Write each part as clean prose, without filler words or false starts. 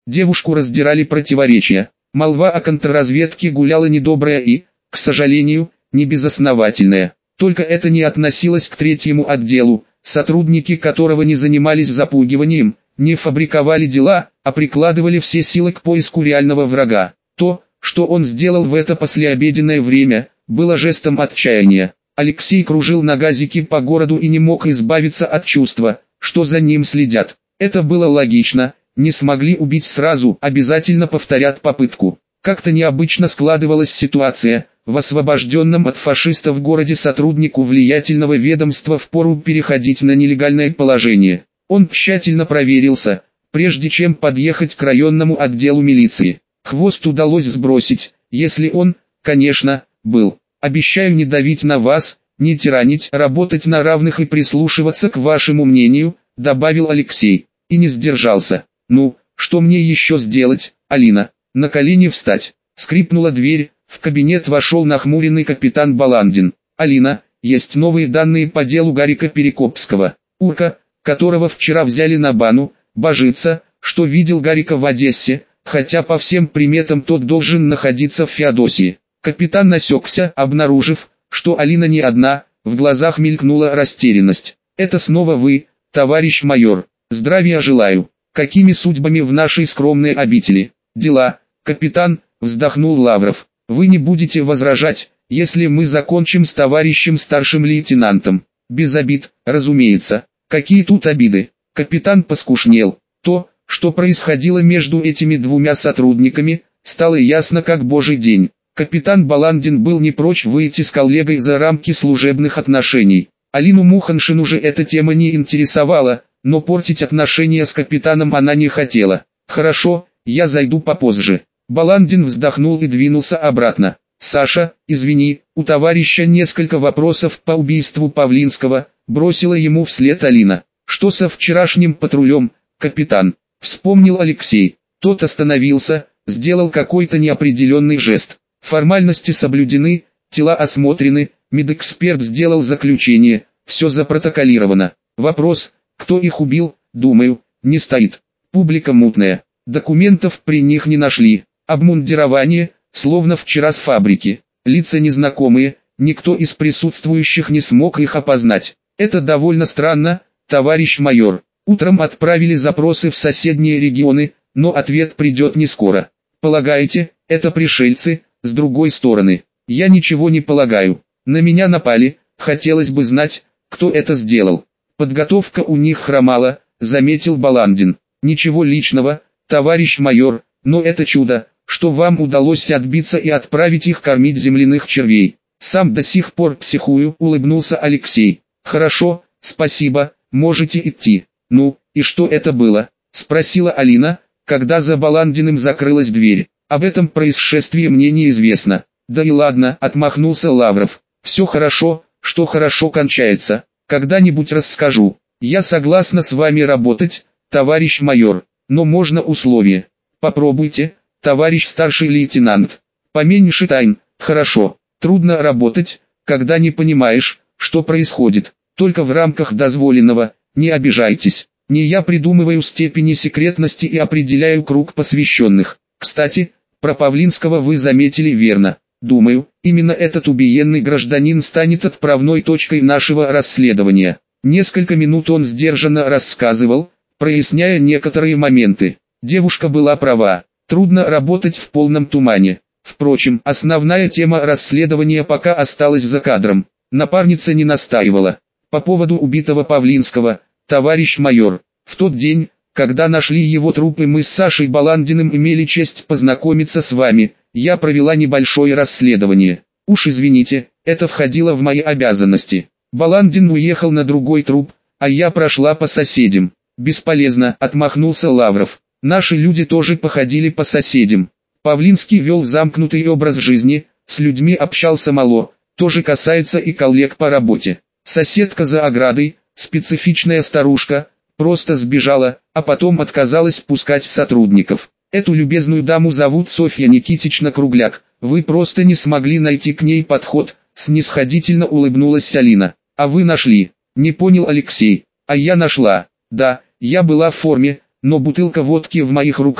Девушку раздирали противоречия. Молва о контрразведке гуляла недобрая и, к сожалению, небезосновательная. Только это не относилось к третьему отделу, сотрудники которого не занимались запугиванием, не фабриковали дела, а прикладывали все силы к поиску реального врага. То, что он сделал в это послеобеденное время, было жестом отчаяния. Алексей кружил на газике по городу и не мог избавиться от чувства, что за ним следят. Это было логично, не смогли убить сразу, обязательно повторят попытку. Как-то необычно складывалась ситуация. В освобожденном от фашистов городе сотруднику влиятельного ведомства впору переходить на нелегальное положение. Он тщательно проверился, прежде чем подъехать к районному отделу милиции. Хвост удалось сбросить, если он, конечно, был. Обещаю не давить на вас, не тиранить, работать на равных и прислушиваться к вашему мнению, добавил Алексей, и не сдержался. Ну, что мне еще сделать, Алина? На колени встать. Скрипнула дверь, в кабинет вошел нахмуренный капитан Баландин. Алина, есть новые данные по делу Гарика Перекопского. Урка, которого вчера взяли на бану, божится, что видел Гарика в Одессе, хотя по всем приметам тот должен находиться в Феодосии. Капитан насекся, обнаружив, что Алина не одна, в глазах мелькнула растерянность. «Это снова вы, товарищ майор. Здравия желаю. Какими судьбами в нашей скромной обители? Дела?» «Капитан», вздохнул Лавров. «Вы не будете возражать, если мы закончим с товарищем старшим лейтенантом?» «Без обид, разумеется. Какие тут обиды?» Капитан поскушнел. То, что происходило между этими двумя сотрудниками, стало ясно как божий день. Капитан Баландин был не прочь выйти с коллегой за рамки служебных отношений. Алину Муханшину же эта тема не интересовала, но портить отношения с капитаном она не хотела. «Хорошо, я зайду попозже». Баландин вздохнул и двинулся обратно. «Саша, извини, у товарища несколько вопросов по убийству Павлинского», бросила ему вслед Алина. «Что со вчерашним патрулем, капитан?» Вспомнил Алексей. Тот остановился, сделал какой-то неопределенный жест. Формальности соблюдены, тела осмотрены, медэксперт сделал заключение, все запротоколировано. Вопрос, кто их убил, думаю, не стоит. Публика мутная, документов при них не нашли. Обмундирование, словно вчера с фабрики. Лица незнакомые, никто из присутствующих не смог их опознать. Это довольно странно, товарищ майор. Утром отправили запросы в соседние регионы, но ответ придет не скоро. Полагаете, это пришельцы, с другой стороны? Я ничего не полагаю. На меня напали, хотелось бы знать, кто это сделал. Подготовка у них хромала, заметил Баландин. Ничего личного, товарищ майор, но это чудо, что вам удалось отбиться и отправить их кормить земляных червей. Сам до сих пор психую, улыбнулся Алексей. Хорошо, спасибо, можете идти. Ну, и что это было? Спросила Алина, когда за Баландиным закрылась дверь. Об этом происшествии мне неизвестно. Да и ладно, отмахнулся Лавров. Все хорошо, что хорошо кончается. Когда-нибудь расскажу. Я согласна с вами работать, товарищ майор, но можно условие. Попробуйте, товарищ старший лейтенант. Поменьше тайн, хорошо. Трудно работать, когда не понимаешь, что происходит. Только в рамках дозволенного, не обижайтесь. Не я придумываю степени секретности и определяю круг посвященных. Кстати, про Павлинского вы заметили верно. Думаю, именно этот убиенный гражданин станет отправной точкой нашего расследования. Несколько минут он сдержанно рассказывал, проясняя некоторые моменты. Девушка была права, трудно работать в полном тумане. Впрочем, основная тема расследования пока осталась за кадром. Напарница не настаивала. По поводу убитого Павлинского, товарищ майор, в тот день, когда нашли его труп и мы с Сашей Баландиным имели честь познакомиться с вами, я провела небольшое расследование. Уж извините, это входило в мои обязанности. Баландин уехал на другой труп, а я прошла по соседям. Бесполезно, отмахнулся Лавров. Наши люди тоже походили по соседям. Павлинский вел замкнутый образ жизни, с людьми общался мало, тоже касается и коллег по работе. Соседка за оградой, специфичная старушка, просто сбежала, а потом отказалась пускать сотрудников. Эту любезную даму зовут Софья Никитична Кругляк, вы просто не смогли найти к ней подход, снисходительно улыбнулась Алина. А вы нашли? Не понял Алексей. А я нашла. Да, я была в форме, но бутылка водки в моих руках,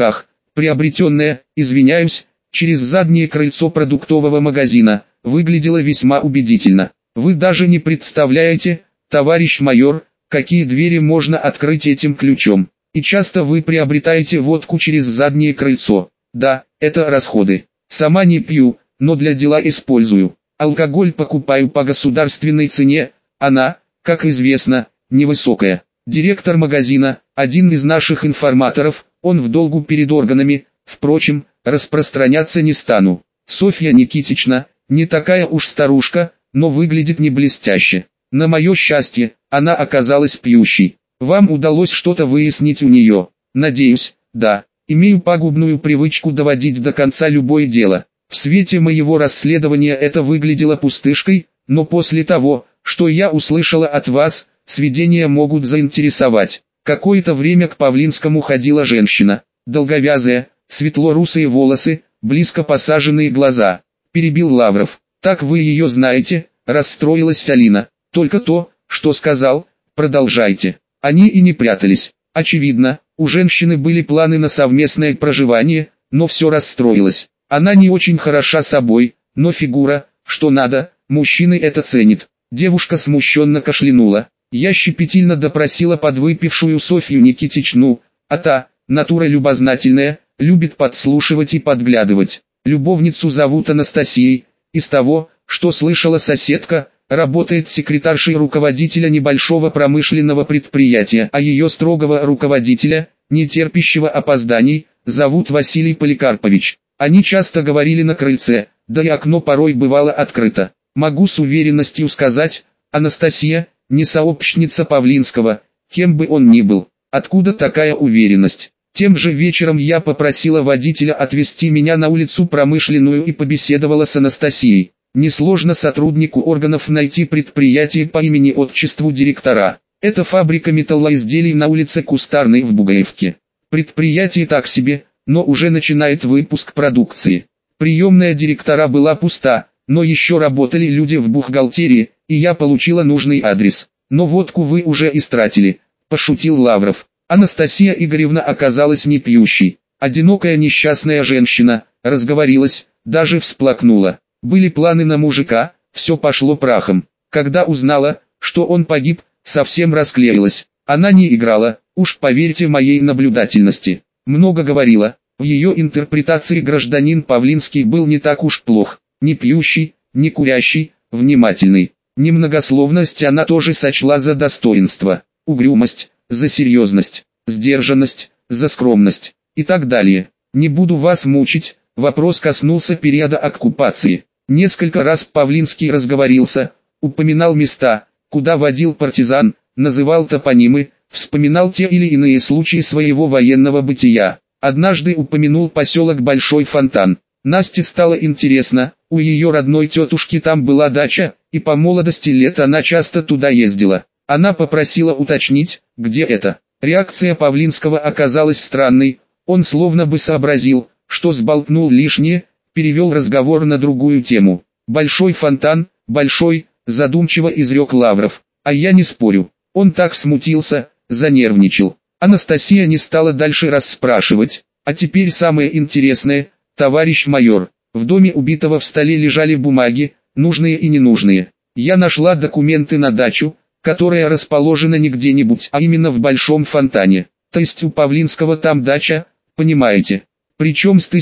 приобретенная, извиняюсь, через заднее крыльцо продуктового магазина, выглядела весьма убедительно. Вы даже не представляете, товарищ майор, какие двери можно открыть этим ключом. И часто вы приобретаете водку через заднее крыльцо. Да, это расходы. Сама не пью, но для дела использую. Алкоголь покупаю по государственной цене, она, как известно, невысокая. Директор магазина, один из наших информаторов, он в долгу перед органами, впрочем, распространяться не стану. Софья Никитична, не такая уж старушка, но выглядит не блестяще. На мое счастье, она оказалась пьющей. Вам удалось что-то выяснить у нее? Надеюсь, да. Имею пагубную привычку доводить до конца любое дело. В свете моего расследования это выглядело пустышкой, но после того, что я услышала от вас, сведения могут заинтересовать. Какое-то время к Павлинскому ходила женщина. Долговязая, светло-русые волосы, близко посаженные глаза. Перебил Лавров. Так вы ее знаете? Расстроилась Алина. Только то, что сказал, продолжайте. Они и не прятались. Очевидно, у женщины были планы на совместное проживание, но все расстроилось. Она не очень хороша собой, но фигура, что надо, мужчины это ценят. Девушка смущенно кашлянула. Я щепетильно допросила подвыпившую Софью Никитичну, а та, натура любознательная, любит подслушивать и подглядывать. Любовницу зовут Анастасией. Из того, что слышала соседка, работает секретаршей руководителя небольшого промышленного предприятия, а ее строгого руководителя, не терпящего опозданий, зовут Василий Поликарпович. Они часто говорили на крыльце, да и окно порой бывало открыто. Могу с уверенностью сказать, Анастасия, не сообщница Павлинского, кем бы он ни был. Откуда такая уверенность? Тем же вечером я попросила водителя отвезти меня на улицу Промышленную и побеседовала с Анастасией. Несложно сотруднику органов найти предприятие по имени-отчеству директора. Это фабрика металлоизделий на улице Кустарной в Бугаевке. Предприятие так себе, но уже начинает выпуск продукции. Приемная директора была пуста, но еще работали люди в бухгалтерии, и я получила нужный адрес. Но водку вы уже истратили, пошутил Лавров. Анастасия Игоревна оказалась не пьющей. Одинокая несчастная женщина, разговорилась, даже всплакнула. Были планы на мужика, все пошло прахом. Когда узнала, что он погиб, совсем расклеилась. Она не играла, уж поверьте моей наблюдательности. Много говорила. В ее интерпретации гражданин Павлинский был не так уж плох. Не пьющий, не курящий, внимательный. Немногословность она тоже сочла за достоинство. Угрюмость, за серьезность, сдержанность, за скромность и так далее. Не буду вас мучить, вопрос коснулся периода оккупации. Несколько раз Павлинский разговорился, упоминал места, куда водил партизан, называл топонимы, вспоминал те или иные случаи своего военного бытия. Однажды упомянул поселок Большой Фонтан. Насте стало интересно, у ее родной тетушки там была дача, и по молодости лет она часто туда ездила. Она попросила уточнить, где это. Реакция Павлинского оказалась странной, он словно бы сообразил, что сболтнул лишнее, перевел разговор на другую тему. «Большой фонтан, большой», задумчиво изрек Лавров. А я не спорю. Он так смутился, занервничал. Анастасия не стала дальше расспрашивать. А теперь самое интересное, товарищ майор. В доме убитого в столе лежали бумаги, нужные и ненужные. Я нашла документы на дачу, которая расположена не где-нибудь, а именно в Большом Фонтане. То есть у Павлинского там дача, понимаете? Причем с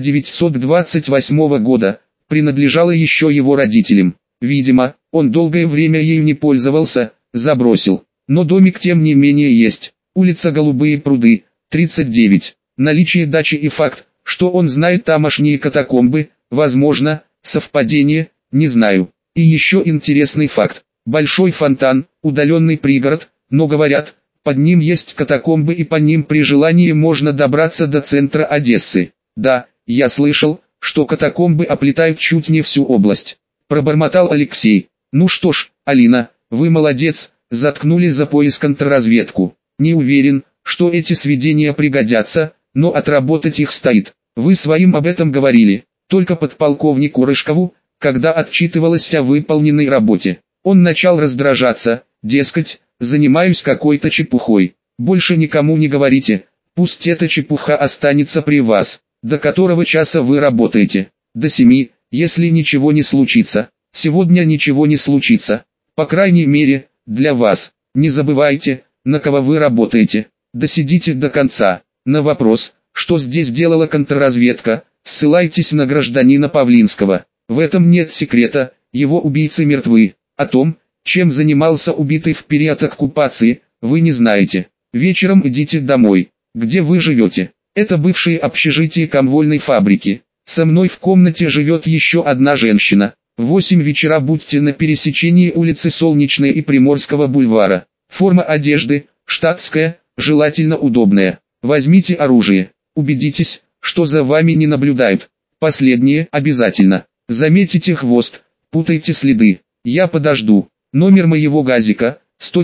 1928 года, принадлежала еще его родителям. Видимо, он долгое время ею не пользовался, забросил. Но домик тем не менее есть. Улица Голубые пруды, 39. Наличие дачи и факт, что он знает тамошние катакомбы, возможно, совпадение, не знаю. И еще интересный факт. Большой Фонтан, удаленный пригород, но говорят, под ним есть катакомбы и по ним при желании можно добраться до центра Одессы. Да, я слышал, что катакомбы оплетают чуть не всю область. Пробормотал Алексей. Ну что ж, Алина, вы молодец, заткнули за пояс контрразведку. Не уверен, что эти сведения пригодятся, но отработать их стоит. Вы своим об этом говорили, только подполковнику Рыжкову, когда отчитывалась о выполненной работе. Он начал раздражаться, дескать, занимаюсь какой-то чепухой. Больше никому не говорите, Пусть эта чепуха останется при вас. До которого часа вы работаете? До 7, если ничего не случится. Сегодня ничего не случится. По крайней мере, для вас. Не забывайте, на кого вы работаете. Досидите до конца. На вопрос, что здесь делала контрразведка, ссылайтесь на гражданина Павлинского. В этом нет секрета, его убийцы мертвы. О том, чем занимался убитый в период оккупации, вы не знаете. Вечером идите домой. Где вы живете? Это бывшее общежитие комвольной фабрики. Со мной в комнате живет еще одна женщина. В 8 вечера будьте на пересечении улицы Солнечной и Приморского бульвара. Форма одежды, штатская, желательно удобная. Возьмите оружие. Убедитесь, что за вами не наблюдают. Последнее обязательно. Заметите хвост, путайте следы. Я подожду. Номер моего газика,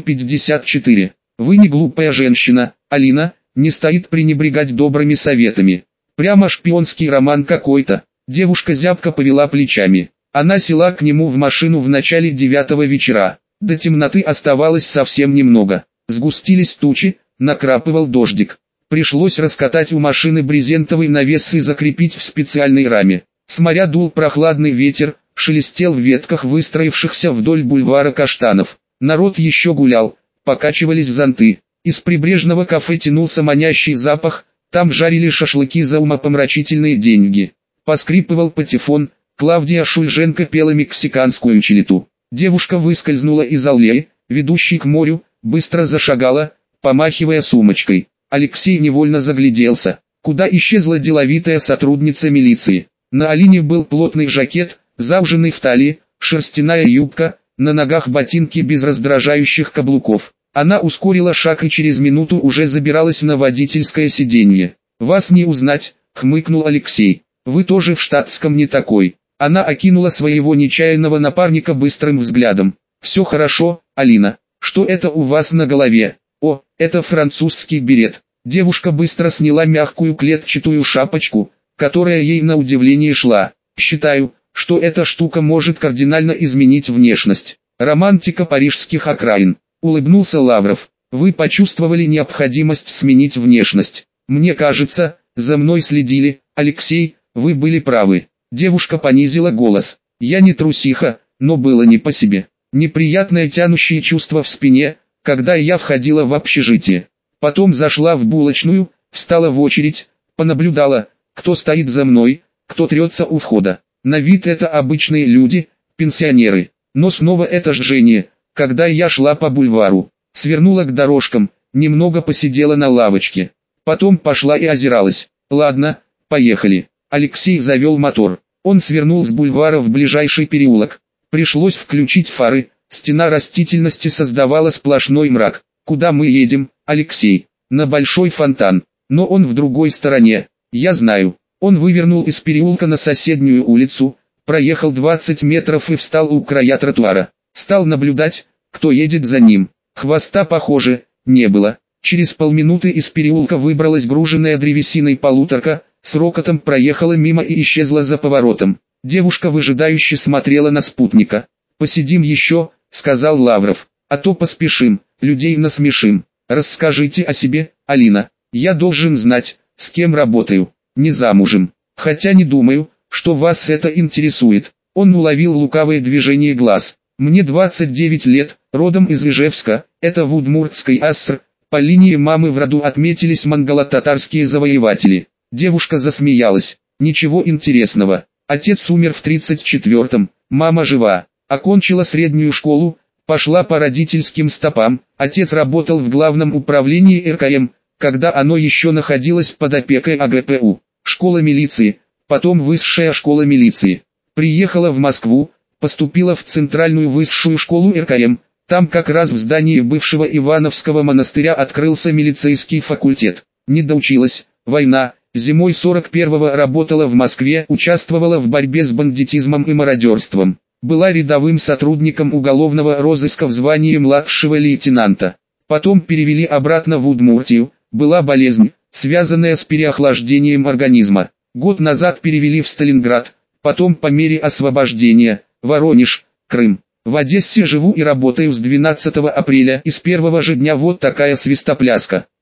154. Вы не глупая женщина, Алина, не стоит пренебрегать добрыми советами. Прямо шпионский роман какой-то. Девушка зябко повела плечами. Она села к нему в машину в начале 9 вечера. До темноты оставалось совсем немного. Сгустились тучи, накрапывал дождик. Пришлось раскатать у машины брезентовый навес и закрепить в специальной раме. С моря дул прохладный ветер, шелестел в ветках выстроившихся вдоль бульвара каштанов. Народ еще гулял, покачивались зонты. Из прибрежного кафе тянулся манящий запах, там жарили шашлыки за умопомрачительные деньги. Поскрипывал патефон, Клавдия Шульженко пела мексиканскую челету. Девушка выскользнула из аллеи, ведущей к морю, быстро зашагала, помахивая сумочкой. Алексей невольно загляделся, куда исчезла деловитая сотрудница милиции. На Алине был плотный жакет, зауженный в талии, шерстяная юбка, на ногах ботинки без раздражающих каблуков. Она ускорила шаг и через минуту уже забиралась на водительское сиденье. «Вас не узнать», — хмыкнул Алексей. «Вы тоже в штатском не такой». Она окинула своего нечаянного напарника быстрым взглядом. «Все хорошо, Алина. Что это у вас на голове?» «О, это французский берет». Девушка быстро сняла мягкую клетчатую шапочку, которая ей на удивление шла. «Считаю, что эта штука может кардинально изменить внешность. Романтика парижских окраин», — улыбнулся Лавров. «Вы почувствовали необходимость сменить внешность. Мне кажется, за мной следили, Алексей, вы были правы». Девушка понизила голос. «Я не трусиха, но было не по себе. Неприятное тянущее чувство в спине, когда я входила в общежитие. Потом зашла в булочную, встала в очередь, понаблюдала, кто стоит за мной, кто трется у входа. На вид это обычные люди, пенсионеры. Но снова это жжение, когда я шла по бульвару. Свернула к дорожкам, немного посидела на лавочке. Потом пошла и озиралась. Ладно, поехали». Алексей завел мотор. Он свернул с бульвара в ближайший переулок. Пришлось включить фары, стена растительности создавала сплошной мрак. «Куда мы едем, Алексей?» «На Большой фонтан. Но он в другой стороне. Я знаю». Он вывернул из переулка на соседнюю улицу, проехал 20 метров и встал у края тротуара. Стал наблюдать, кто едет за ним. Хвоста, похоже, не было. Через полминуты из переулка выбралась груженная древесиной полуторка, с рокотом проехала мимо и исчезла за поворотом. Девушка выжидающе смотрела на спутника. «Посидим еще», — сказал Лавров, — «а то поспешим, людей насмешим. Расскажите о себе, Алина. Я должен знать, с кем работаю. Не замужем. Хотя не думаю, что вас это интересует». Он уловил лукавое движение глаз. «Мне 29 лет, родом из Ижевска, это в Удмуртской АССР. По линии мамы в роду отметились монголо-татарские завоеватели». Девушка засмеялась. «Ничего интересного. Отец умер в 34-м, мама жива. Окончила среднюю школу, пошла по родительским стопам. Отец работал в главном управлении РКМ, когда оно еще находилось под опекой АГПУ. Школа милиции, потом высшая школа милиции. Приехала в Москву, поступила в Центральную высшую школу РКМ. Там как раз в здании бывшего Ивановского монастыря открылся милицейский факультет. Не доучилась, война. Зимой 41-го работала в Москве, участвовала в борьбе с бандитизмом и мародерством. Была рядовым сотрудником уголовного розыска в звании младшего лейтенанта. Потом перевели обратно в Удмуртию, была болезнь, связанная с переохлаждением организма. Год назад перевели в Сталинград, потом по мере освобождения, Воронеж, Крым. В Одессе живу и работаю с 12 апреля и с первого же дня вот такая свистопляска.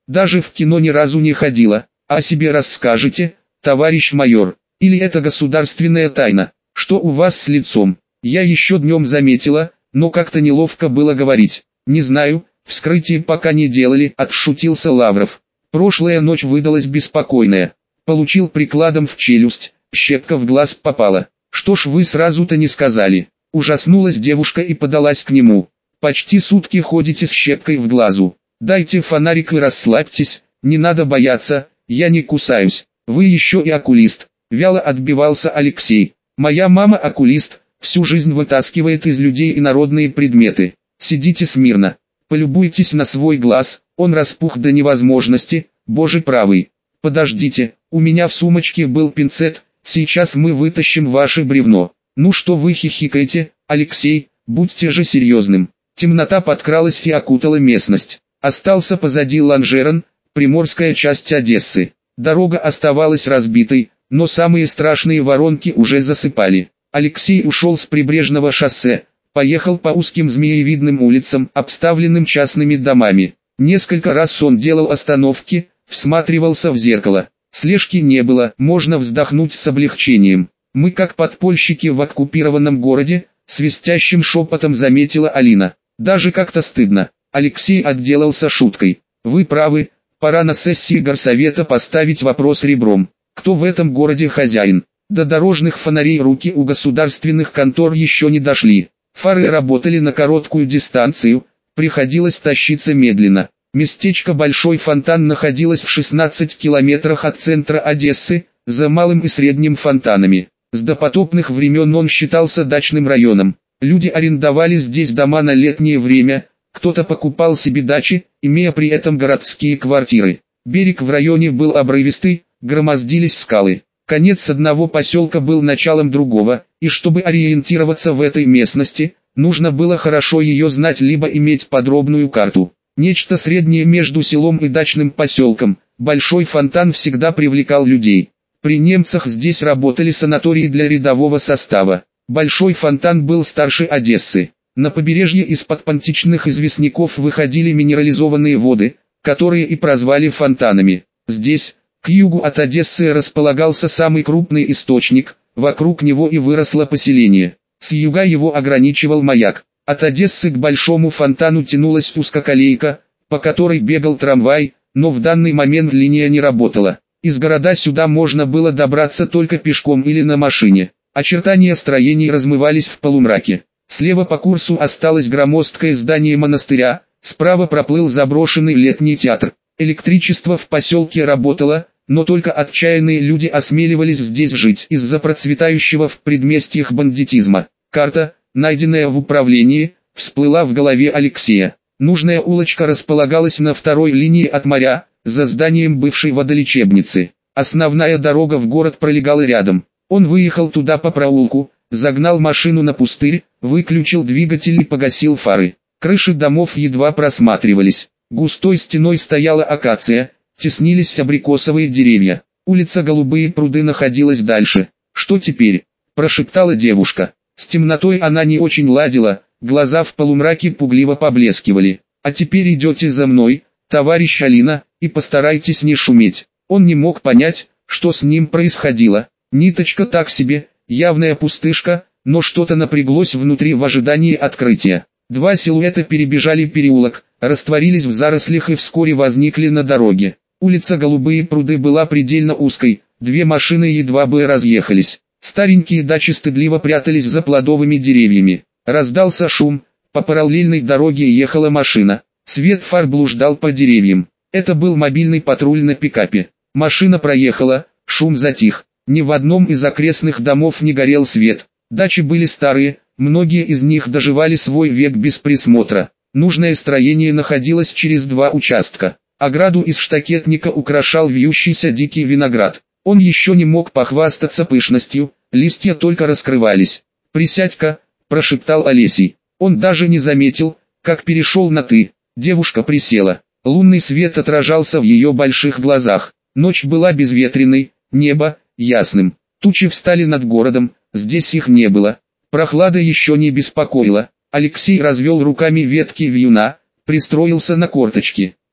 Даже в кино ни разу не ходила. О себе расскажете, товарищ майор? Или это государственная тайна? Что у вас с лицом? Я еще днем заметила, но как-то неловко было говорить. Не знаю, вскрытие пока не делали, отшутился Лавров. Прошлая ночь выдалась беспокойная. Получил прикладом в челюсть, щепка в глаз попала. Что ж вы сразу-то не сказали? Ужаснулась девушка и подалась к нему. Почти сутки ходите с щепкой в глазу. Дайте фонарик и расслабьтесь, не надо бояться, я не кусаюсь. Вы еще и окулист. Вяло отбивался Алексей. Моя мама окулист, всю жизнь вытаскивает из людей инородные предметы. Сидите смирно. Полюбуйтесь на свой глаз, он распух до невозможности, боже правый. Подождите, у меня в сумочке был пинцет, сейчас мы вытащим ваше бревно. Ну что вы хихикаете, Алексей, будьте же серьезным. Темнота подкралась и окутала местность. Остался позади Ланжерон, приморская часть Одессы. Дорога оставалась разбитой, но самые страшные воронки уже засыпали. Алексей ушел с прибрежного шоссе, поехал по узким змеевидным улицам, обставленным частными домами. Несколько раз он делал остановки, всматривался в зеркало. Слежки не было, можно вздохнуть с облегчением. Мы как подпольщики в оккупированном городе, свистящим шепотом заметила Алина. Даже как-то стыдно. Алексей отделался шуткой. Вы правы, пора на сессии горсовета поставить вопрос ребром. Кто в этом городе хозяин? До дорожных фонарей руки у государственных контор еще не дошли. Фары работали на короткую дистанцию, приходилось тащиться медленно. Местечко Большой Фонтан находилось в 16 километрах от центра Одессы, за малым и средним фонтанами. С допотопных времен он считался дачным районом. Люди арендовали здесь дома на летнее время, кто-то покупал себе дачи, имея при этом городские квартиры. Берег в районе был обрывистый, громоздились скалы. Конец одного поселка был началом другого, и чтобы ориентироваться в этой местности, нужно было хорошо ее знать либо иметь подробную карту. Нечто среднее между селом и дачным поселком, Большой Фонтан всегда привлекал людей. При немцах здесь работали санатории для рядового состава. Большой Фонтан был старше Одессы. На побережье из-под понтичных известняков выходили минерализованные воды, которые и прозвали фонтанами. Здесь, к югу от Одессы, располагался самый крупный источник, вокруг него и выросло поселение. С юга его ограничивал маяк. От Одессы к Большому Фонтану тянулась узкоколейка, по которой бегал трамвай, но в данный момент линия не работала. Из города сюда можно было добраться только пешком или на машине. Очертания строений размывались в полумраке. Слева по курсу осталось громоздкое здание монастыря, справа проплыл заброшенный летний театр. Электричество в поселке работало, но только отчаянные люди осмеливались здесь жить из-за процветающего в предместьях бандитизма. Карта, найденная в управлении, всплыла в голове Алексея. Нужная улочка располагалась на второй линии от моря, за зданием бывшей водолечебницы. Основная дорога в город пролегала рядом. Он выехал туда по проулку, загнал машину на пустырь, выключил двигатель и погасил фары. Крыши домов едва просматривались. Густой стеной стояла акация, теснились абрикосовые деревья. Улица Голубые пруды находилась дальше. «Что теперь?» – прошептала девушка. С темнотой она не очень ладила, глаза в полумраке пугливо поблескивали. «А теперь идете за мной, товарищ Алина, и постарайтесь не шуметь». Он не мог понять, что с ним происходило. Ниточка так себе, явная пустышка, но что-то напряглось внутри в ожидании открытия. Два силуэта перебежали переулок, растворились в зарослях и вскоре возникли на дороге. Улица Голубые пруды была предельно узкой, две машины едва бы разъехались. Старенькие дачи стыдливо прятались за плодовыми деревьями. Раздался шум, по параллельной дороге ехала машина. Свет фар блуждал по деревьям. Это был мобильный патруль на пикапе. Машина проехала, шум затих. Ни в одном из окрестных домов не горел свет. Дачи были старые, многие из них доживали свой век без присмотра. Нужное строение находилось через два участка. Ограду из штакетника украшал вьющийся дикий виноград. Он еще не мог похвастаться пышностью, листья только раскрывались. «Присядь-ка», – прошептал Олесий. Он даже не заметил, как перешел на «ты». Девушка присела. Лунный свет отражался в ее больших глазах. Ночь была безветренной, небо ясным. Тучи встали над городом, здесь их не было. Прохлада еще не беспокоила. Алексей развел руками ветки вьюна, пристроился на корточки.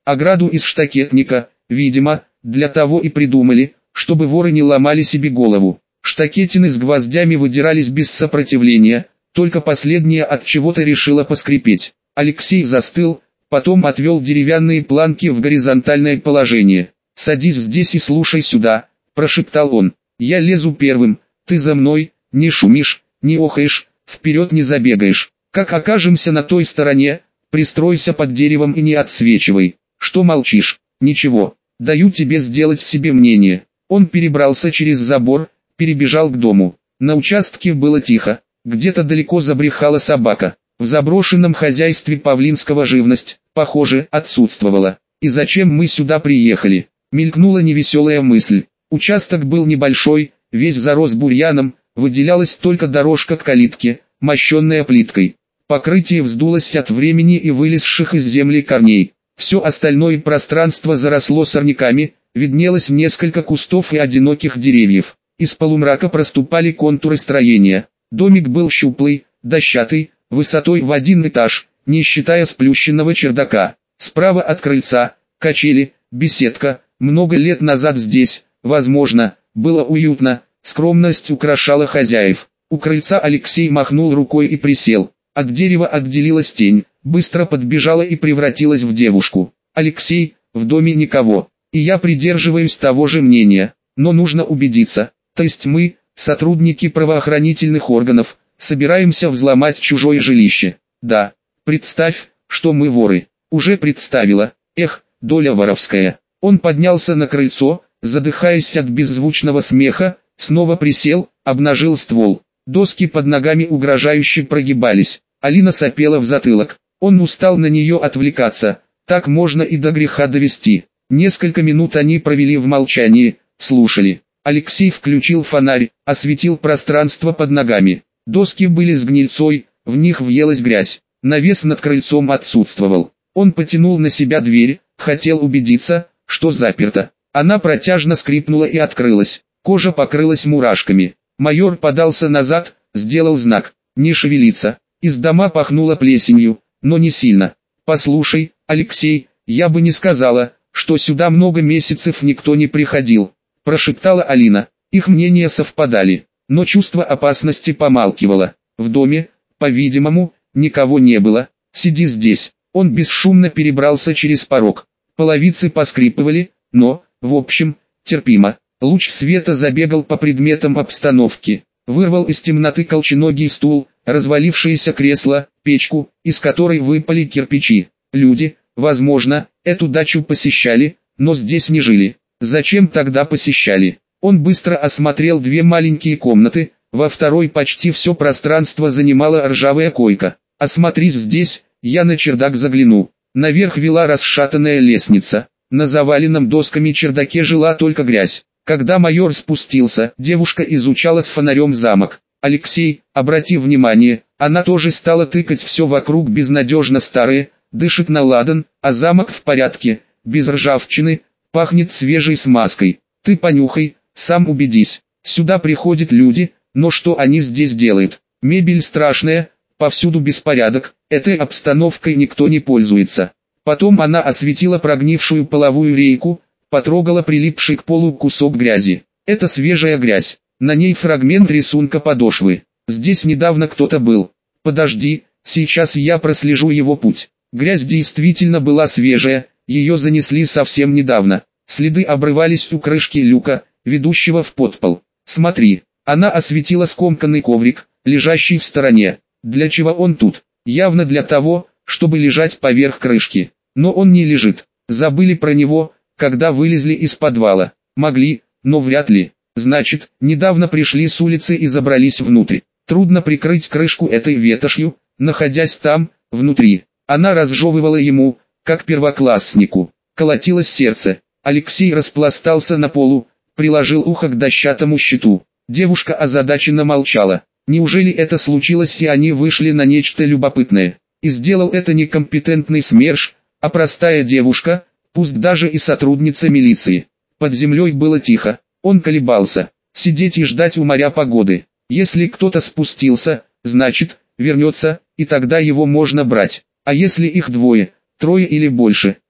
ограду из штакетника, видимо, для того и придумали, чтобы воры не ломали себе голову. Штакетины с гвоздями выдирались без сопротивления, только последняя от чего-то решила поскрипеть. Алексей застыл, потом отвел деревянные планки в горизонтальное положение. «Садись здесь и слушай сюда», – прошептал он. «Я лезу первым, ты за мной, не шумишь, не охаешь, вперед не забегаешь. Как окажемся на той стороне, пристройся под деревом и не отсвечивай. Что молчишь? Ничего, даю тебе сделать себе мнение». Он перебрался через забор, перебежал к дому. На участке было тихо, где-то далеко забрехала собака. В заброшенном хозяйстве Павлинского живность, похоже, отсутствовала. «И зачем мы сюда приехали?» Мелькнула невеселая мысль. Участок был небольшой, весь зарос бурьяном, выделялась только дорожка к калитке, мощенная плиткой. Покрытие вздулось от времени и вылезших из земли корней. Все остальное пространство заросло сорняками, виднелось несколько кустов и одиноких деревьев. Из полумрака проступали контуры строения. Домик был щуплый, дощатый, высотой в 1 этаж, не считая сплющенного чердака. Справа от крыльца, качели, беседка. Много лет назад здесь, возможно, было уютно, скромность украшала хозяев. У крыльца Алексей махнул рукой и присел. От дерева отделилась тень, быстро подбежала и превратилась в девушку. «Алексей, в доме никого, и я придерживаюсь того же мнения, но нужно убедиться, то есть мы, сотрудники правоохранительных органов, собираемся взломать чужое жилище. Да, представь, что мы воры». Уже представила, эх, доля воровская. Он поднялся на крыльцо, задыхаясь от беззвучного смеха, снова присел, обнажил ствол. Доски под ногами угрожающе прогибались. Алина сопела в затылок. Он устал на нее отвлекаться, так можно и до греха довести. Несколько минут они провели в молчании, слушали. Алексей включил фонарь, осветил пространство под ногами. Доски были с гнильцой, в них въелась грязь. Навес над крыльцом отсутствовал. Он потянул на себя дверь, хотел убедиться, что заперта. Она протяжно скрипнула и открылась. Кожа покрылась мурашками. Майор подался назад, сделал знак «не шевелиться». Из дома пахнуло плесенью, но не сильно. «Послушай, Алексей, я бы не сказала, что сюда много месяцев никто не приходил», – прошептала Алина. Их мнения совпадали, но чувство опасности помалкивало. В доме, по-видимому, никого не было. «Сиди здесь». Он бесшумно перебрался через порог. Половицы поскрипывали, но, в общем, терпимо. Луч света забегал по предметам обстановки. Вырвал из темноты колченогий стул, развалившееся кресло, печку, из которой выпали кирпичи. Люди, возможно, эту дачу посещали, но здесь не жили. Зачем тогда посещали? Он быстро осмотрел 2 маленькие комнаты, во второй почти все пространство занимала ржавая койка. «Осмотрись здесь, я на чердак загляну». Наверх вела расшатанная лестница. На заваленном досками чердаке жила только грязь. Когда майор спустился, девушка изучала с фонарем замок. «Алексей, обрати внимание, она тоже стала тыкать все вокруг безнадежно старое, дышит на ладан, а замок в порядке, без ржавчины, пахнет свежей смазкой. Ты понюхай, сам убедись. Сюда приходят люди, но что они здесь делают? Мебель страшная, повсюду беспорядок, этой обстановкой никто не пользуется». Потом она осветила прогнившую половую рейку, потрогала прилипший к полу кусок грязи. Это свежая грязь, на ней фрагмент рисунка подошвы. Здесь недавно кто-то был. Подожди, сейчас я прослежу его путь. Грязь действительно была свежая, ее занесли совсем недавно. Следы обрывались у крышки люка, ведущего в подпол. Смотри, она осветила скомканный коврик, лежащий в стороне. Для чего он тут? Явно для того, чтобы лежать поверх крышки. Но он не лежит. Забыли про него, когда вылезли из подвала. Могли, но вряд ли. Значит, недавно пришли с улицы и забрались внутрь. Трудно прикрыть крышку этой ветошью, находясь там, внутри. Она разжевывала ему, как первокласснику. Колотилось сердце. Алексей распластался на полу, приложил ухо к дощатому щиту. Девушка озадаченно молчала. Неужели это случилось и они вышли на нечто любопытное? И сделал это не компетентный СМЕРШ, а простая девушка, пусть даже и сотрудница милиции. Под землей было тихо. Он колебался, сидеть и ждать у моря погоды. Если кто-то спустился, значит, вернется, и тогда его можно брать. А если их двое, трое или больше?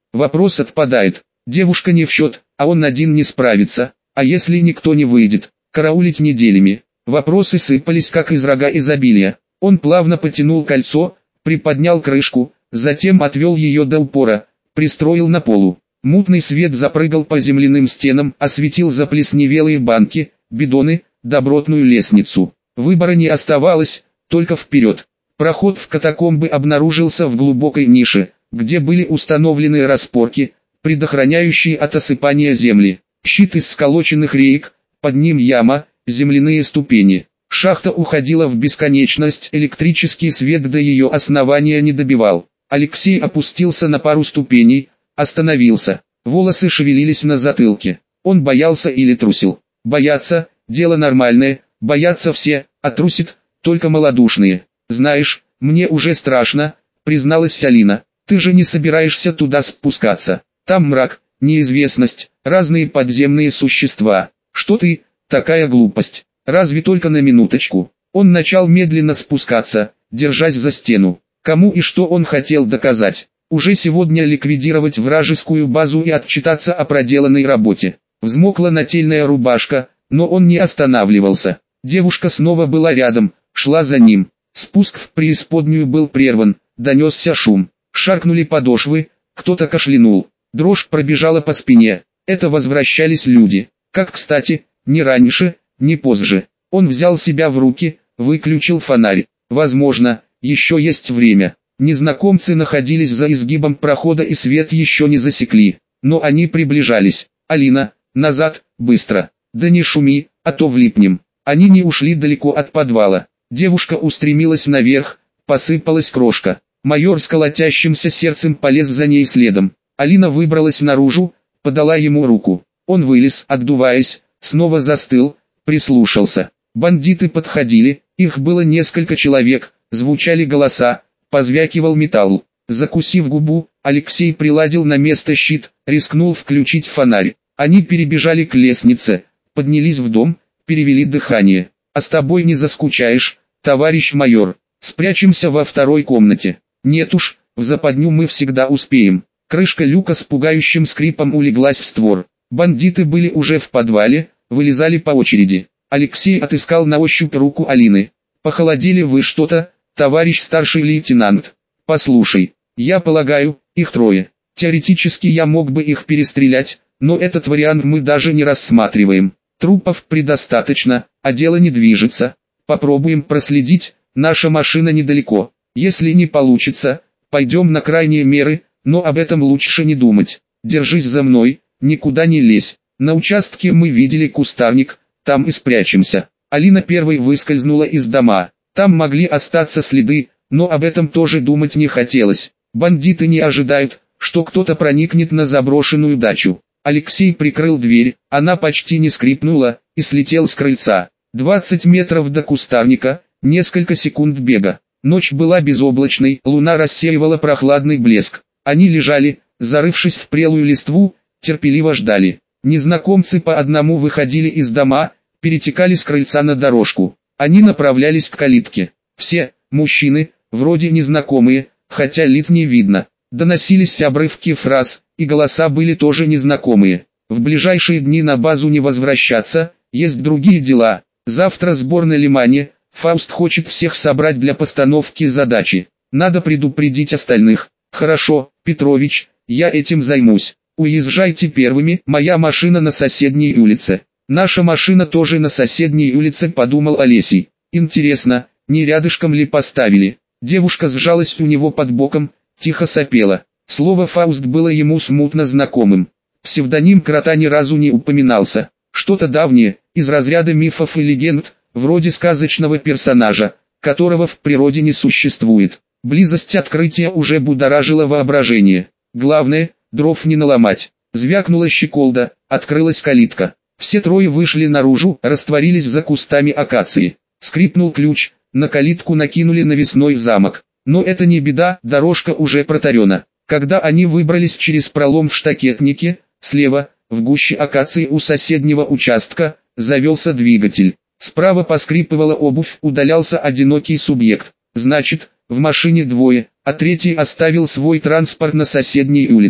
Вопрос отпадает. Девушка не в счет, а он один не справится. А если никто не выйдет? Караулить неделями. Вопросы сыпались как из рога изобилия. Он плавно потянул кольцо, приподнял крышку, затем отвел ее до упора, пристроил на полу. Мутный свет запрыгал по земляным стенам, осветил заплесневелые банки, бидоны, добротную лестницу. Выбора не оставалось, только вперед. Проход в катакомбы обнаружился в глубокой нише, где были установлены распорки, предохраняющие от осыпания земли. Щит из сколоченных реек, под ним яма, земляные ступени. Шахта уходила в бесконечность, электрический свет до ее основания не добивал. Алексей опустился на пару ступеней, остановился. Волосы шевелились на затылке. Он боялся или трусил. Бояться – дело нормальное, боятся все, а трусит – только малодушные. «Знаешь, мне уже страшно», – призналась Алина. «Ты же не собираешься туда спускаться. Там мрак, неизвестность, разные подземные существа. Что ты, такая глупость? Разве только на минуточку». Он начал медленно спускаться, держась за стену. Кому и что он хотел доказать? Уже сегодня ликвидировать вражескую базу и отчитаться о проделанной работе. Взмокла нательная рубашка, но он не останавливался. Девушка снова была рядом, шла за ним. Спуск в преисподнюю был прерван, донесся шум. Шаркнули подошвы, кто-то кашлянул. Дрожь пробежала по спине. Это возвращались люди. Как кстати, ни раньше, ни позже. Он взял себя в руки, выключил фонарь. Возможно, еще есть время. Незнакомцы находились за изгибом прохода и свет еще не засекли. Но они приближались. «Алина, назад, быстро! Да не шуми, а то влипнем». Они не ушли далеко от подвала. Девушка устремилась наверх, посыпалась крошка. Майор с колотящимся сердцем полез за ней следом. Алина выбралась наружу, подала ему руку. Он вылез, отдуваясь, снова застыл, прислушался. Бандиты подходили, их было несколько человек, звучали голоса, позвякивал металл. Закусив губу, Алексей приладил на место щит, рискнул включить фонарь. Они перебежали к лестнице, поднялись в дом, перевели дыхание. «А с тобой не заскучаешь, товарищ майор. Спрячемся во второй комнате». «Нет уж, в западню мы всегда успеем». Крышка люка с пугающим скрипом улеглась в створ. Бандиты были уже в подвале, вылезали по очереди. Алексей отыскал на ощупь руку Алины. «Похолодели вы что-то, товарищ старший лейтенант. Послушай, я полагаю, их трое. Теоретически я мог бы их перестрелять, но этот вариант мы даже не рассматриваем. Трупов предостаточно, а дело не движется. Попробуем проследить, наша машина недалеко. Если не получится, пойдем на крайние меры, но об этом лучше не думать. Держись за мной, никуда не лезь. На участке мы видели кустарник, там и спрячемся». Алина первой выскользнула из дома. Там могли остаться следы, но об этом тоже думать не хотелось. Бандиты не ожидают, что кто-то проникнет на заброшенную дачу. Алексей прикрыл дверь, она почти не скрипнула, и слетел с крыльца. 20 метров до кустарника, несколько секунд бега. Ночь была безоблачной, луна рассеивала прохладный блеск. Они лежали, зарывшись в прелую листву, терпеливо ждали. Незнакомцы по одному выходили из дома, перетекали с крыльца на дорожку. Они направлялись к калитке. Все, мужчины, вроде незнакомые, хотя лиц не видно. Доносились обрывки фраз, и голоса были тоже незнакомые. В ближайшие дни на базу не возвращаться, есть другие дела. Завтра сбор на Лимане, Фауст хочет всех собрать для постановки задачи. Надо предупредить остальных. Хорошо, Петрович, я этим займусь. Уезжайте первыми, моя машина на соседней улице. Наша машина тоже на соседней улице, подумал Олесий. Интересно, не рядышком ли поставили? Девушка сжалась у него под боком, тихо сопела. Слово «Фауст» было ему смутно знакомым. Псевдоним крота ни разу не упоминался. Что-то давнее, из разряда мифов и легенд, вроде сказочного персонажа, которого в природе не существует. Близость открытия уже будоражила воображение. Главное, дров не наломать. Звякнула щеколда, открылась калитка. Все трое вышли наружу, растворились за кустами акации. Скрипнул ключ, на калитку накинули навесной замок. Но это не беда, дорожка уже протарена. Когда они выбрались через пролом в штакетнике, слева, в гуще акации у соседнего участка, завелся двигатель. Справа поскрипывала обувь, удалялся одинокий субъект. Значит, в машине двое, а третий оставил свой транспорт на соседней улице.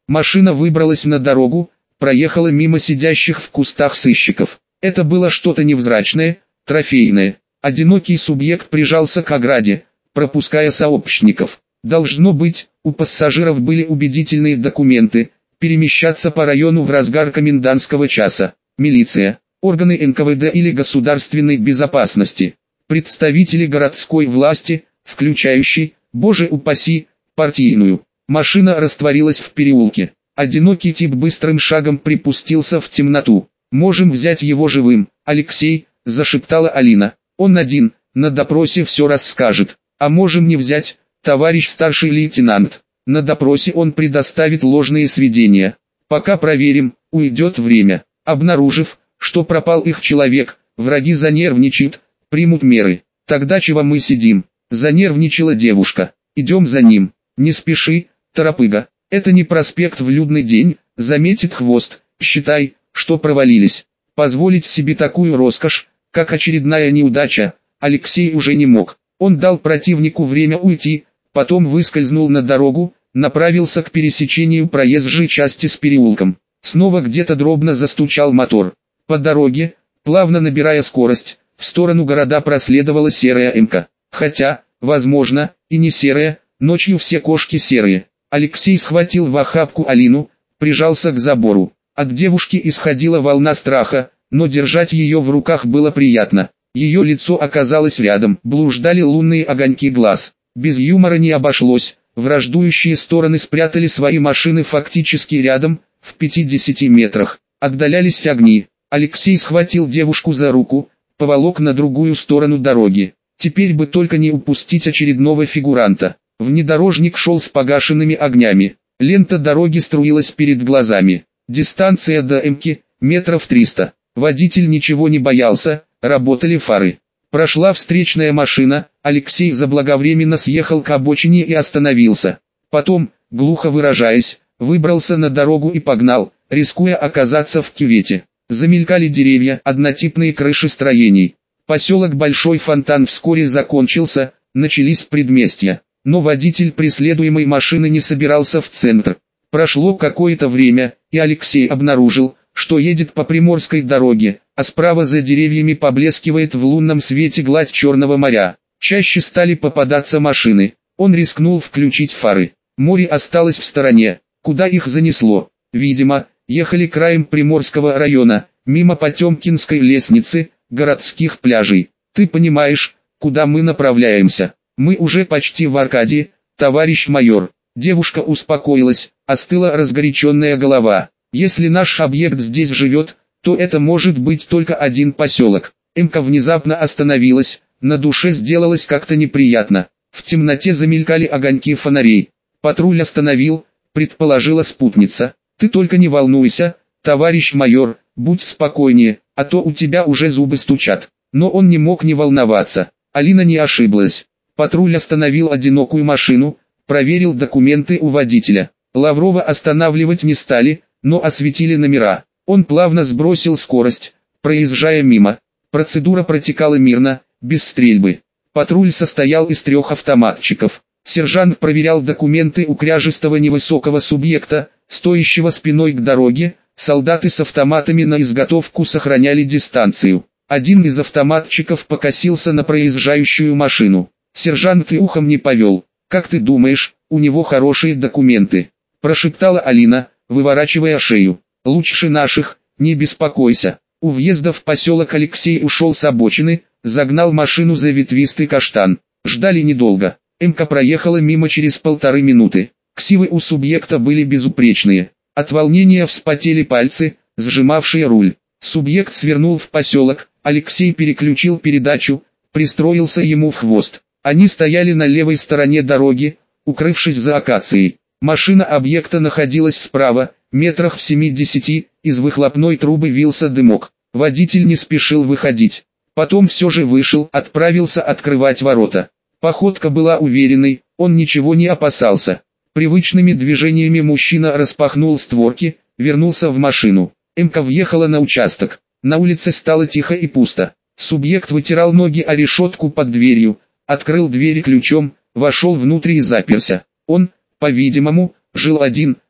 Машина выбралась на дорогу, проехала мимо сидящих в кустах сыщиков. Это было что-то невзрачное, трофейное. Одинокий субъект прижался к ограде, пропуская сообщников. Должно быть, у пассажиров были убедительные документы, перемещаться по району в разгар комендантского часа. Милиция, органы НКВД или государственной безопасности, представители городской власти, включающей, боже упаси, партийную. Машина растворилась в переулке. Одинокий тип быстрым шагом припустился в темноту. «Можем взять его живым, Алексей», – зашептала Алина. «Он один, на допросе все расскажет. А можем не взять, товарищ старший лейтенант. На допросе он предоставит ложные сведения. Пока проверим, уйдет время. Обнаружив, что пропал их человек, враги занервничают, примут меры. Тогда чего мы сидим?» Занервничала девушка. «Идем за ним. Не спеши, торопыга. Это не проспект в людный день, заметит хвост. Считай, что провалились». Позволить себе такую роскошь, как очередная неудача, Алексей уже не мог. Он дал противнику время уйти, потом выскользнул на дорогу, направился к пересечению проезжей части с переулком. Снова где-то дробно застучал мотор. По дороге, плавно набирая скорость, в сторону города проследовала серая МК. Хотя, возможно, и не серая, ночью все кошки серые. Алексей схватил в охапку Алину, прижался к забору. От девушки исходила волна страха, но держать ее в руках было приятно. Ее лицо оказалось рядом, блуждали лунные огоньки глаз. Без юмора не обошлось, враждующие стороны спрятали свои машины фактически рядом, в 50 метрах. Отдалялись огни. Алексей схватил девушку за руку, поволок на другую сторону дороги. Теперь бы только не упустить очередного фигуранта. Внедорожник шел с погашенными огнями. Лента дороги струилась перед глазами. Дистанция до МК, метров 300. Водитель ничего не боялся, работали фары. Прошла встречная машина, Алексей заблаговременно съехал к обочине и остановился. Потом, глухо выражаясь, выбрался на дорогу и погнал, рискуя оказаться в кювете. Замелькали деревья, однотипные крыши строений. Поселок Большой Фонтан вскоре закончился, начались предместья. Но водитель преследуемой машины не собирался в центр. Прошло какое-то время, и Алексей обнаружил, что едет по Приморской дороге, а справа за деревьями поблескивает в лунном свете гладь Черного моря. Чаще стали попадаться машины. Он рискнул включить фары. Море осталось в стороне. Куда их занесло? Видимо, ехали краем Приморского района, мимо Потемкинской лестницы, городских пляжей. Ты понимаешь, куда мы направляемся? Мы уже почти в Аркадии, товарищ майор. Девушка успокоилась, остыла разгоряченная голова. Если наш объект здесь живет, то это может быть только один поселок. МК внезапно остановилась, на душе сделалось как-то неприятно. В темноте замелькали огоньки фонарей. Патруль остановил, предположила спутница. Ты только не волнуйся, товарищ майор, будь спокойнее, а то у тебя уже зубы стучат. Но он не мог не волноваться. Алина не ошиблась. Патруль остановил одинокую машину, проверил документы у водителя. Лаврова останавливать не стали, но осветили номера. Он плавно сбросил скорость, проезжая мимо. Процедура протекала мирно, без стрельбы. Патруль состоял из 3 автоматчиков. Сержант проверял документы у кряжестого невысокого субъекта, стоящего спиной к дороге. Солдаты с автоматами на изготовку сохраняли дистанцию. Один из автоматчиков покосился на проезжающую машину. Сержант и ухом не повел. «Как ты думаешь, у него хорошие документы?» – прошептала Алина, выворачивая шею. «Лучше наших, не беспокойся». У въезда в поселок Алексей ушел с обочины, загнал машину за ветвистый каштан. Ждали недолго. МК проехала мимо через 1,5 минуты. Ксивы у субъекта были безупречные. От волнения вспотели пальцы, сжимавшие руль. Субъект свернул в поселок, Алексей переключил передачу, пристроился ему в хвост. Они стояли на левой стороне дороги, укрывшись за акацией. Машина объекта находилась справа, метрах в 70, из выхлопной трубы вился дымок. Водитель не спешил выходить. Потом все же вышел, отправился открывать ворота. Походка была уверенной, он ничего не опасался. Привычными движениями мужчина распахнул створки, вернулся в машину. МК въехала на участок. На улице стало тихо и пусто. Субъект вытирал ноги о решетку под дверью, открыл дверь ключом, вошел внутрь и заперся. Он, по-видимому, жил один,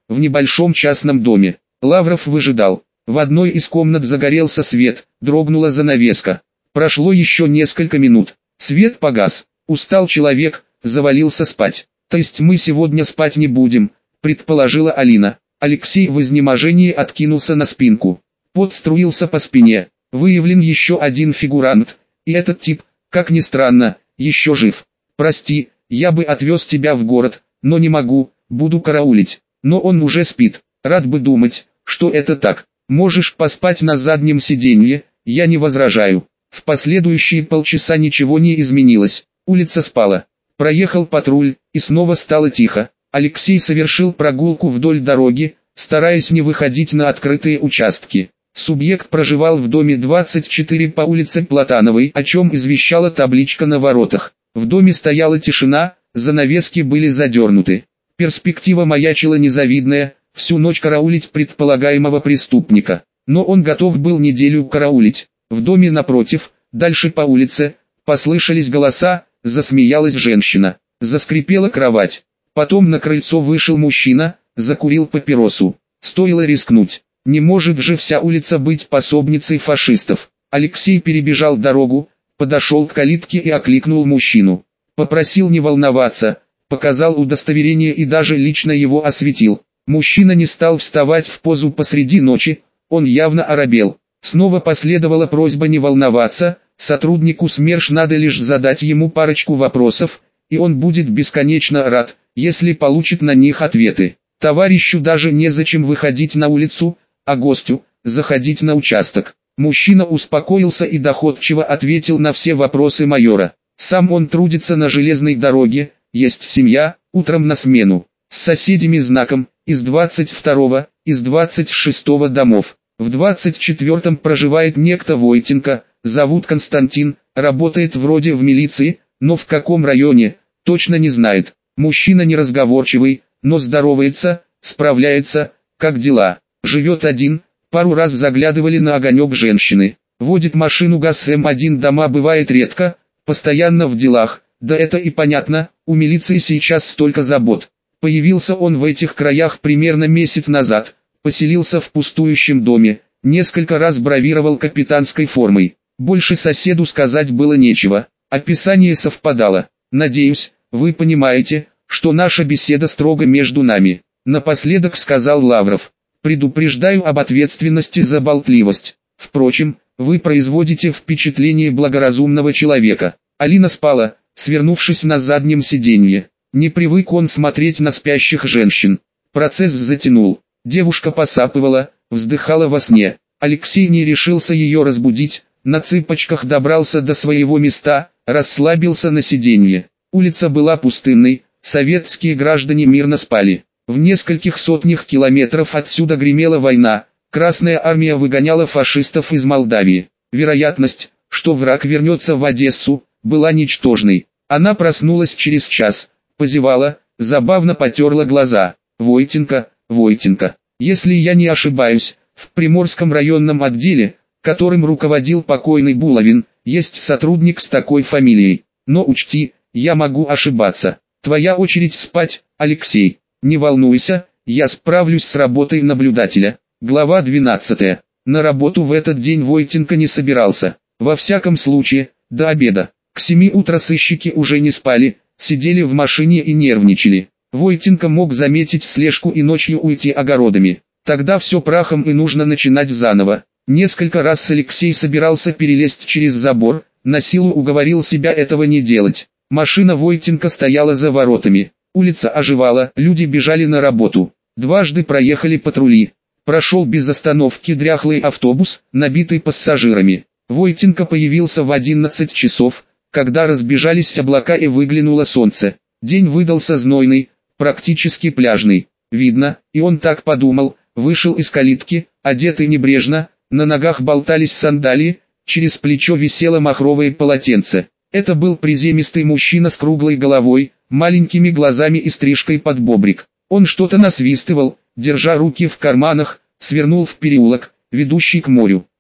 в небольшом частном доме. Лавров выжидал. В одной из комнат загорелся свет, дрогнула занавеска. Прошло еще несколько минут. Свет погас. Устал человек, завалился спать. То есть мы сегодня спать не будем, предположила Алина. Алексей в изнеможении откинулся на спинку. Пот струился по спине. Выявлен еще один фигурант. И этот тип, как ни странно, еще жив. Прости, я бы отвез тебя в город, но не могу, буду караулить. Но он уже спит. Рад бы думать, что это так. Можешь поспать на заднем сиденье, я не возражаю. В последующие полчаса ничего не изменилось. Улица спала. Проехал патруль, и снова стало тихо. Алексей совершил прогулку вдоль дороги, стараясь не выходить на открытые участки. Субъект проживал в доме 24 по улице Платановой, о чем извещала табличка на воротах. В доме стояла тишина, занавески были задернуты. Перспектива маячила незавидная, всю ночь караулить предполагаемого преступника. Но он готов был неделю караулить. В доме напротив, дальше по улице, послышались голоса, засмеялась женщина. Заскрипела кровать. Потом на крыльцо вышел мужчина, закурил папиросу. Стоило рискнуть. Не может же вся улица быть пособницей фашистов. Алексей перебежал дорогу, подошел к калитке и окликнул мужчину. Попросил не волноваться, показал удостоверение и даже лично его осветил. Мужчина не стал вставать в позу посреди ночи, он явно оробел. Снова последовала просьба не волноваться, сотруднику СМЕРШ надо лишь задать ему парочку вопросов, и он будет бесконечно рад, если получит на них ответы. Товарищу даже незачем выходить на улицу, а гостю – заходить на участок. Мужчина успокоился и доходчиво ответил на все вопросы майора. Сам он трудится на железной дороге, есть семья, утром на смену. С соседями знаком, из 22-го, из 26-го домов. В 24-м проживает некто Войтенко, зовут Константин, работает вроде в милиции, но в каком районе, точно не знает. Мужчина неразговорчивый, но здоровается, справляется, как дела. Живет один, пару раз заглядывали на огонек женщины. Водит машину ГАЗ-М1, дома бывает редко, постоянно в делах. Да это и понятно, у милиции сейчас столько забот. Появился он в этих краях примерно месяц назад, поселился в пустующем доме, несколько раз бравировал капитанской формой. Больше соседу сказать было нечего, описание совпадало. Надеюсь, вы понимаете, что наша беседа строго между нами. Напоследок сказал Лавров. Предупреждаю об ответственности за болтливость. Впрочем, вы производите впечатление благоразумного человека. Алина спала, свернувшись на заднем сиденье. Не привык он смотреть на спящих женщин. Процесс затянул. Девушка посапывала, вздыхала во сне. Алексей не решился ее разбудить, на цыпочках добрался до своего места, расслабился на сиденье. Улица была пустынной, советские граждане мирно спали. В нескольких сотнях километров отсюда гремела война, Красная армия выгоняла фашистов из Молдавии. Вероятность, что враг вернется в Одессу, была ничтожной. Она проснулась через час, позевала, забавно потерла глаза. Войтенко, Войтенко. Если я не ошибаюсь, в Приморском районном отделе, которым руководил покойный Булавин, есть сотрудник с такой фамилией. Но учти, я могу ошибаться. Твоя очередь спать, Алексей. Не волнуйся, я справлюсь с работой наблюдателя. Глава 12. На работу в этот день Войтенко не собирался. Во всяком случае, до обеда. К 7 утра сыщики уже не спали, сидели в машине и нервничали. Войтенко мог заметить слежку и ночью уйти огородами. Тогда все прахом и нужно начинать заново. Несколько раз Алексей собирался перелезть через забор, на силу уговорил себя этого не делать. Машина Войтенко стояла за воротами. Улица оживала, люди бежали на работу. Дважды проехали патрули. Прошел без остановки дряхлый автобус, набитый пассажирами. Войтенко появился в 11 часов, когда разбежались облака и выглянуло солнце. День выдался знойный, практически пляжный. Видно, и он так подумал, вышел из калитки, одетый небрежно, на ногах болтались сандалии, через плечо висело махровое полотенце. Это был приземистый мужчина с круглой головой, маленькими глазами и стрижкой под бобрик. Он что-то насвистывал, держа руки в карманах, свернул в переулок, ведущий к морю.